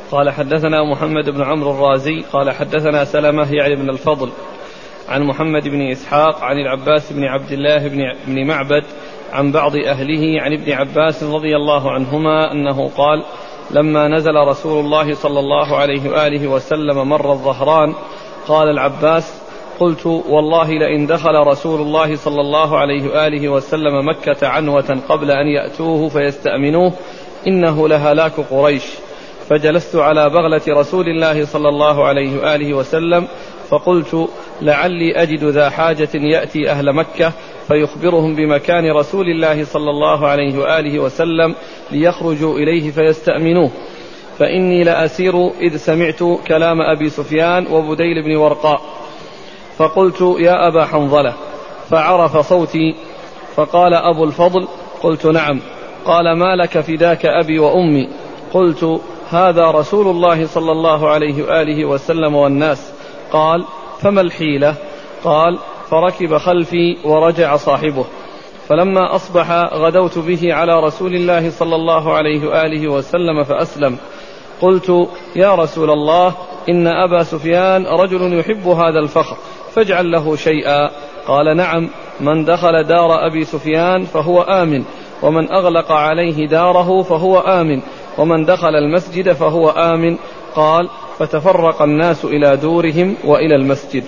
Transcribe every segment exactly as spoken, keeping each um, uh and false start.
قال حدثنا محمد بن عمرو الرازي قال حدثنا سلمة يعني بن الفضل عن محمد بن إسحاق عن العباس بن عبد الله بن معبد عن بعض أهله عن ابن عباس رضي الله عنهما أنه قال لما نزل رسول الله صلى الله عليه وآله وسلم مر الظهران قال العباس قلت والله لئن دخل رسول الله صلى الله عليه وآله وسلم مكة عنوة قبل أن يأتوه فيستأمنوه إنه لهلاك قريش. فجلست على بغلة رسول الله صلى الله عليه وآله وسلم فقلت لعلي أجد ذا حاجة يأتي أهل مكة فيخبرهم بمكان رسول الله صلى الله عليه وآله وسلم ليخرجوا إليه فيستأمنوه، فإني لأسير إذ سمعت كلام أبي سفيان وبديل بن ورقاء فقلت يا أبا حنظلة، فعرف صوتي فقال أبو الفضل قلت نعم. قال ما لك فداك أبي وأمي؟ قلت هذا رسول الله صلى الله عليه وآله وسلم والناس. قال فما الحيلة؟ قال فركب خلفي ورجع صاحبه، فلما أصبح غدوت به على رسول الله صلى الله عليه وآله وسلم فأسلم. قلت يا رسول الله إن أبا سفيان رجل يحب هذا الفخر فاجعل له شيئا. قال نعم، من دخل دار أبي سفيان فهو آمن، ومن أغلق عليه داره فهو آمن، ومن دخل المسجد فهو آمن. قال فتفرق الناس إلى دورهم وإلى المسجد.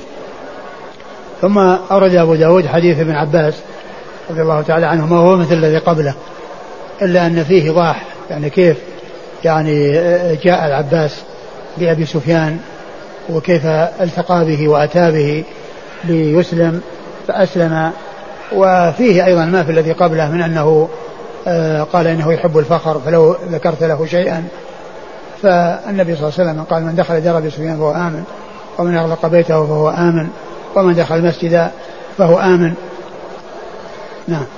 ثم أورد أبو داود حديث ابن عباس رضي الله تعالى عنهما وهو مثل الذي قبله، إلا أن فيه ضاح يعني كيف يعني جاء العباس بأبي سفيان وكيف التقى به وأتى به ليسلم فأسلم. وفيه أيضا ما في الذي قبله من أنه قال إنه يحب الفخر فلو ذكرت له شيئا، فالنبي صلى الله عليه وسلم قال من دخل دار أبي سفيان فهو آمن، ومن أغلق بيته فهو آمن، ومن دخل المسجد فهو آمن. نعم.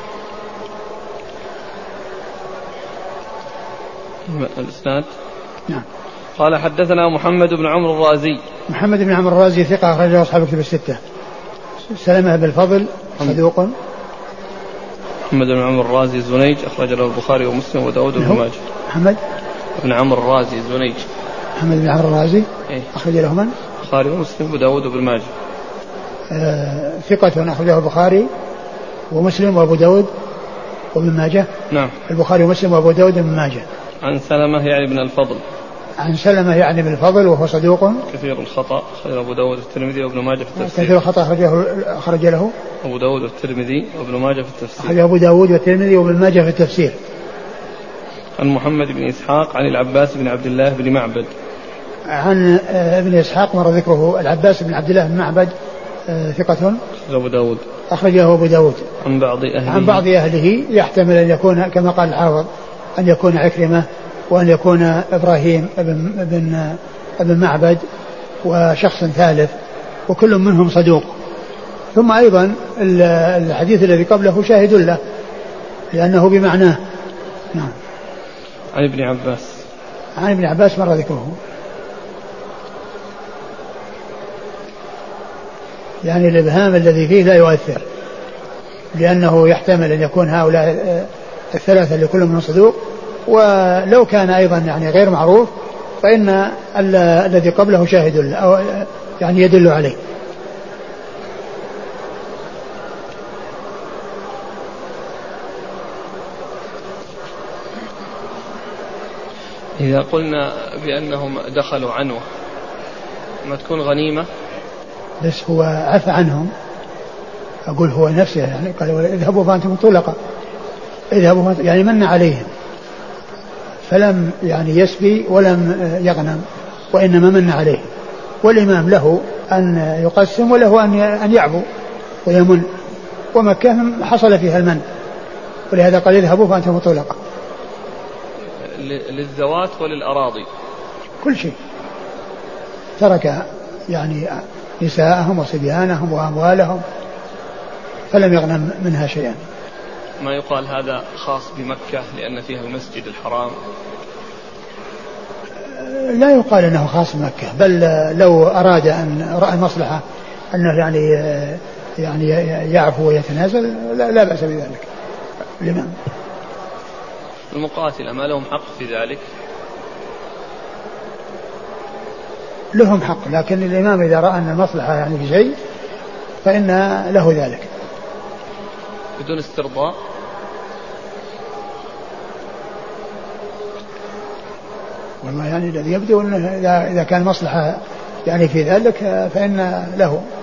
الإسناد. نعم. قال حدثنا محمد بن عمرو الرازي. محمد بن عمرو الرازي ثقة أخرجه أصحاب الكتب الستة. سلمة بن الفضل صدوق. محمد بن عمرو الرازي زنيج أخرج له البخاري ومسلم وداود بن ماجه. محمد بن عمرو الرازي زنيج. محمد بن عمرو الرازي إيه؟ أخرج له من؟ البخاري ومسلم وداود بن ماجه. آه ثقة أخرجه البخاري ومسلم وأبو داود وابن ماجه. نعم. البخاري ومسلم وأبو داود وابن ماجه. عن سلمة يعني بن الفضل. عن سلمة يعني بن الفضل وهو صدوق كثير الخطأ أخرج أبو داود الترمذي وابن ماجه في التفسير. كثير الخطأ أخرجه أخرج له أبو داود والترمذي وابن ماجه في التفسير. أخرج أبو داود والترمذي وابن ماجه في التفسير. عن محمد بن إسحاق عن العباس بن عبد الله بن معبد. عن ابن إسحاق مر ذكره. العباس بن عبد الله بن معبد ثقة أبو داود أخرجه أبو داود. عن بعض أهله. عن بعض أهله يحتمل أن يكون كما قال الحافظ أن يكون عكرمة وأن يكون إبراهيم ابن, ابن, ابن معبد وشخص ثالث وكل منهم صدوق. ثم أيضا الحديث الذي قبله شاهد له لأنه بمعناه. نعم. عن ابن عباس. عن ابن عباس مر ذكره. يعني الإبهام الذي فيه لا يؤثر لأنه يحتمل أن يكون هؤلاء الثلاثة لكل من صدوق، ولو كان أيضا يعني غير معروف فإن الذي قبله شاهد له أو يعني يدل عليه. إذا قلنا بأنهم دخلوا عنوة ما تكون غنيمة؟ بس هو عفى عنهم، أقول هو نفسه يعني قال اذهبوا فأنتم طلقة، اذهبوا فأنتم يعني من عليهم فلم يعني يسبي ولم يغنم وإنما من عليه، والإمام له أن يقسم وله أن يعبو ويمن، ومكة حصل فيها المن ولهذا قال اذهبوا فأنتم طلقة. للزوات وللأراضي كل شيء، ترك يعني نساءهم وصبيانهم وأموالهم فلم يغنم منها شيئا. ما يقال هذا خاص بمكة لأن فيها المسجد الحرام؟ لا يقال أنه خاص بمكة، بل لو أراد أن رأى مصلحة أنه يعني يعني يعفو ويتنازل لا, لا بأس بذلك. الإمام المقاتلة ما لهم حق في ذلك؟ لهم حق، لكن الإمام إذا رأى أن المصلحة يعني في شيء فإن له ذلك بدون استرضاء. والله يعني الذي يبدو أنه إذا كان مصلحة يعني في ذلك فإن له.